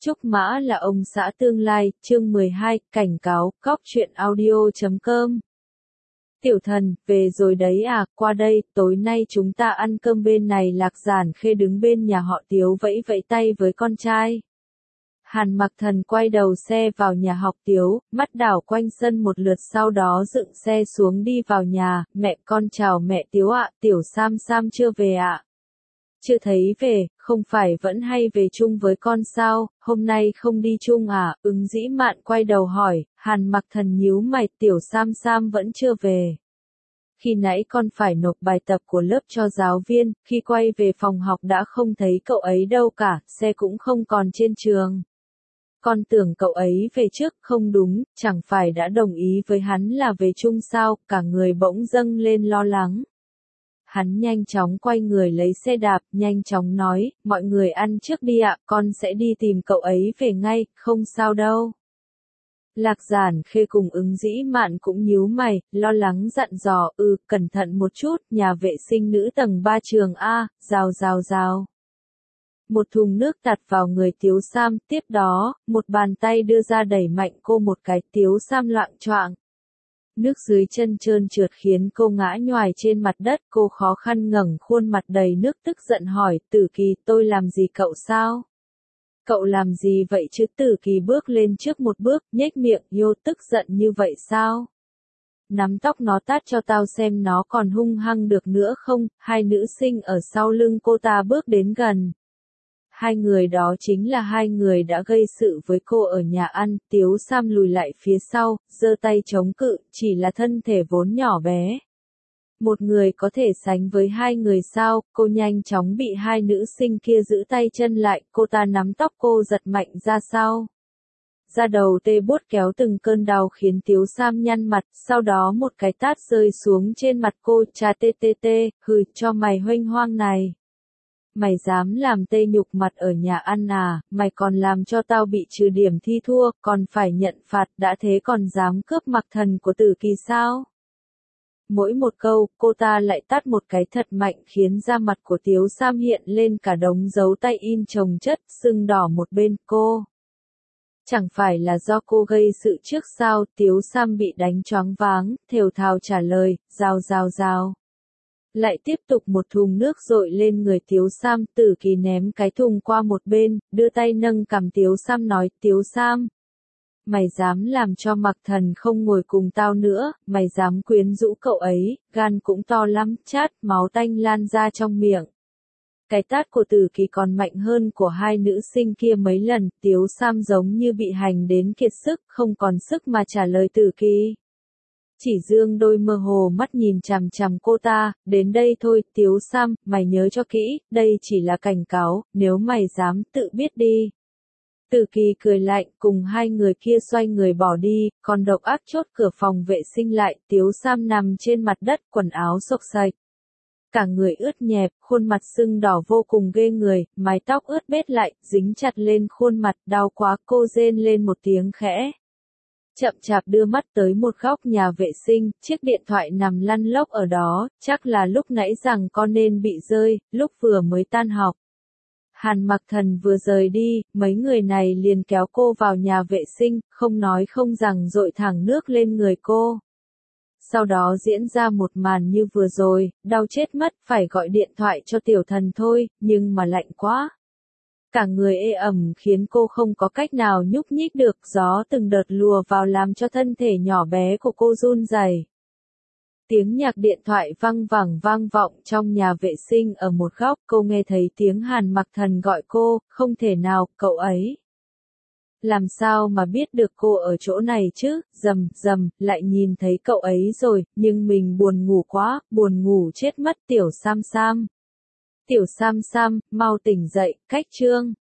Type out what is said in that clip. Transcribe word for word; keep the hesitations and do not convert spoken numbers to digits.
Trúc Mã là ông xã tương lai, chương mười hai, cảnh cáo, cóc truyện audio chấm com. Tiểu thần, về rồi đấy à, qua đây, tối nay chúng ta ăn cơm bên này. Lạc Giản Khê đứng bên nhà họ Tiếu vẫy vẫy tay với con trai. Hàn Mặc Thần quay đầu xe vào nhà học Tiếu, mắt đảo quanh sân một lượt sau đó dựng xe xuống đi vào nhà. Mẹ con chào mẹ Tiếu ạ, Tiểu Sam Sam chưa về ạ. Chưa thấy về, không phải vẫn hay về chung với con sao, hôm nay không đi chung à, Ứng Dĩ Mạn quay đầu hỏi. Hàn Mặc Thần nhíu mày, Tiểu Sam Sam vẫn chưa về. Khi nãy con phải nộp bài tập của lớp cho giáo viên, khi quay về phòng học đã không thấy cậu ấy đâu cả, xe cũng không còn trên trường. Con tưởng cậu ấy về trước, không đúng, chẳng phải đã đồng ý với hắn là về chung sao, cả người bỗng dâng lên lo lắng. Hắn nhanh chóng quay người lấy xe đạp, nhanh chóng nói, mọi người ăn trước đi ạ, con sẽ đi tìm cậu ấy về ngay, không sao đâu. Lạc Giản Khê cùng Ứng Dĩ Mạn cũng nhíu mày, lo lắng dặn dò, ừ, cẩn thận một chút, nhà vệ sinh nữ tầng ba trường A, rào rào rào. Một thùng nước tạt vào người Tiếu Sam, tiếp đó, một bàn tay đưa ra đẩy mạnh cô một cái, Tiếu Sam loạng choạng. Nước dưới chân trơn trượt khiến cô ngã nhoài trên mặt đất, cô khó khăn ngẩng khuôn mặt đầy nước tức giận hỏi, Tử Kỳ, tôi làm gì cậu sao? Cậu làm gì vậy chứ? Tử Kỳ bước lên trước một bước, nhếch miệng, Yo, tức giận như vậy sao? Nắm tóc nó tát cho tao xem nó còn hung hăng được nữa không? Hai nữ sinh ở sau lưng cô ta bước đến gần. Hai người đó chính là hai người đã gây sự với cô ở nhà ăn. Tiếu Sam lùi lại phía sau, giơ tay chống cự, chỉ là thân thể vốn nhỏ bé. Một người có thể sánh với hai người sao? Cô nhanh chóng bị hai nữ sinh kia giữ tay chân lại, cô ta nắm tóc cô giật mạnh ra sau. Da đầu tê buốt kéo từng cơn đau khiến Tiếu Sam nhăn mặt, sau đó một cái tát rơi xuống trên mặt cô, chà tê tê tê, hừ, cho mày huênh hoang này. Mày dám làm tê nhục mặt ở nhà ăn à, mày còn làm cho tao bị trừ điểm thi thua, còn phải nhận phạt, đã thế còn dám cướp Mặc Thần của Tử Kỳ sao? Mỗi một câu, cô ta lại tát một cái thật mạnh khiến da mặt của Tiếu Sam hiện lên cả đống dấu tay in chồng chất, sưng đỏ một bên cô. Chẳng phải là do cô gây sự trước sao? Tiếu Sam bị đánh choáng váng, thều thào trả lời, rào rào rào. Lại tiếp tục một thùng nước dội lên người Tiếu Sam, Tử Kỳ ném cái thùng qua một bên, đưa tay nâng cằm Tiếu Sam nói, Tiếu Sam. Mày dám làm cho Mặc Thần không ngồi cùng tao nữa, mày dám quyến rũ cậu ấy, gan cũng to lắm, chát, máu tanh lan ra trong miệng. Cái tát của Tử Kỳ còn mạnh hơn của hai nữ sinh kia mấy lần, Tiếu Sam giống như bị hành đến kiệt sức, không còn sức mà trả lời Tử Kỳ. Chỉ dương đôi mơ hồ mắt nhìn chằm chằm cô ta, đến đây thôi, Tiếu Sam, mày nhớ cho kỹ, đây chỉ là cảnh cáo, nếu mày dám tự biết đi. Tử Kỳ cười lạnh, cùng hai người kia xoay người bỏ đi, còn độc ác chốt cửa phòng vệ sinh lại, Tiếu Sam nằm trên mặt đất, quần áo xộc xạch. Cả người ướt nhẹp, khuôn mặt sưng đỏ vô cùng ghê người, mái tóc ướt bết lại, dính chặt lên khuôn mặt, đau quá, cô rên lên một tiếng khẽ. Chậm chạp đưa mắt tới một góc nhà vệ sinh, chiếc điện thoại nằm lăn lóc ở đó, chắc là lúc nãy rằng con nên bị rơi, lúc vừa mới tan học. Hàn Mặc Thần vừa rời đi, mấy người này liền kéo cô vào nhà vệ sinh, không nói không rằng dội thẳng nước lên người cô. Sau đó diễn ra một màn như vừa rồi, đau chết mất, phải gọi điện thoại cho Tiểu Thần thôi, nhưng mà lạnh quá. Cả người ê ẩm khiến cô không có cách nào nhúc nhích được, gió từng đợt lùa vào làm cho thân thể nhỏ bé của cô run rẩy. Tiếng nhạc điện thoại vang vẳng vang vọng trong nhà vệ sinh ở một góc, cô nghe thấy tiếng Hàn Mặc Thần gọi cô, không thể nào, cậu ấy. Làm sao mà biết được cô ở chỗ này chứ, rầm rầm, lại nhìn thấy cậu ấy rồi, nhưng mình buồn ngủ quá, buồn ngủ chết mất. Tiểu Sam Sam. Tiểu Sam Sam, mau tỉnh dậy, cách chương.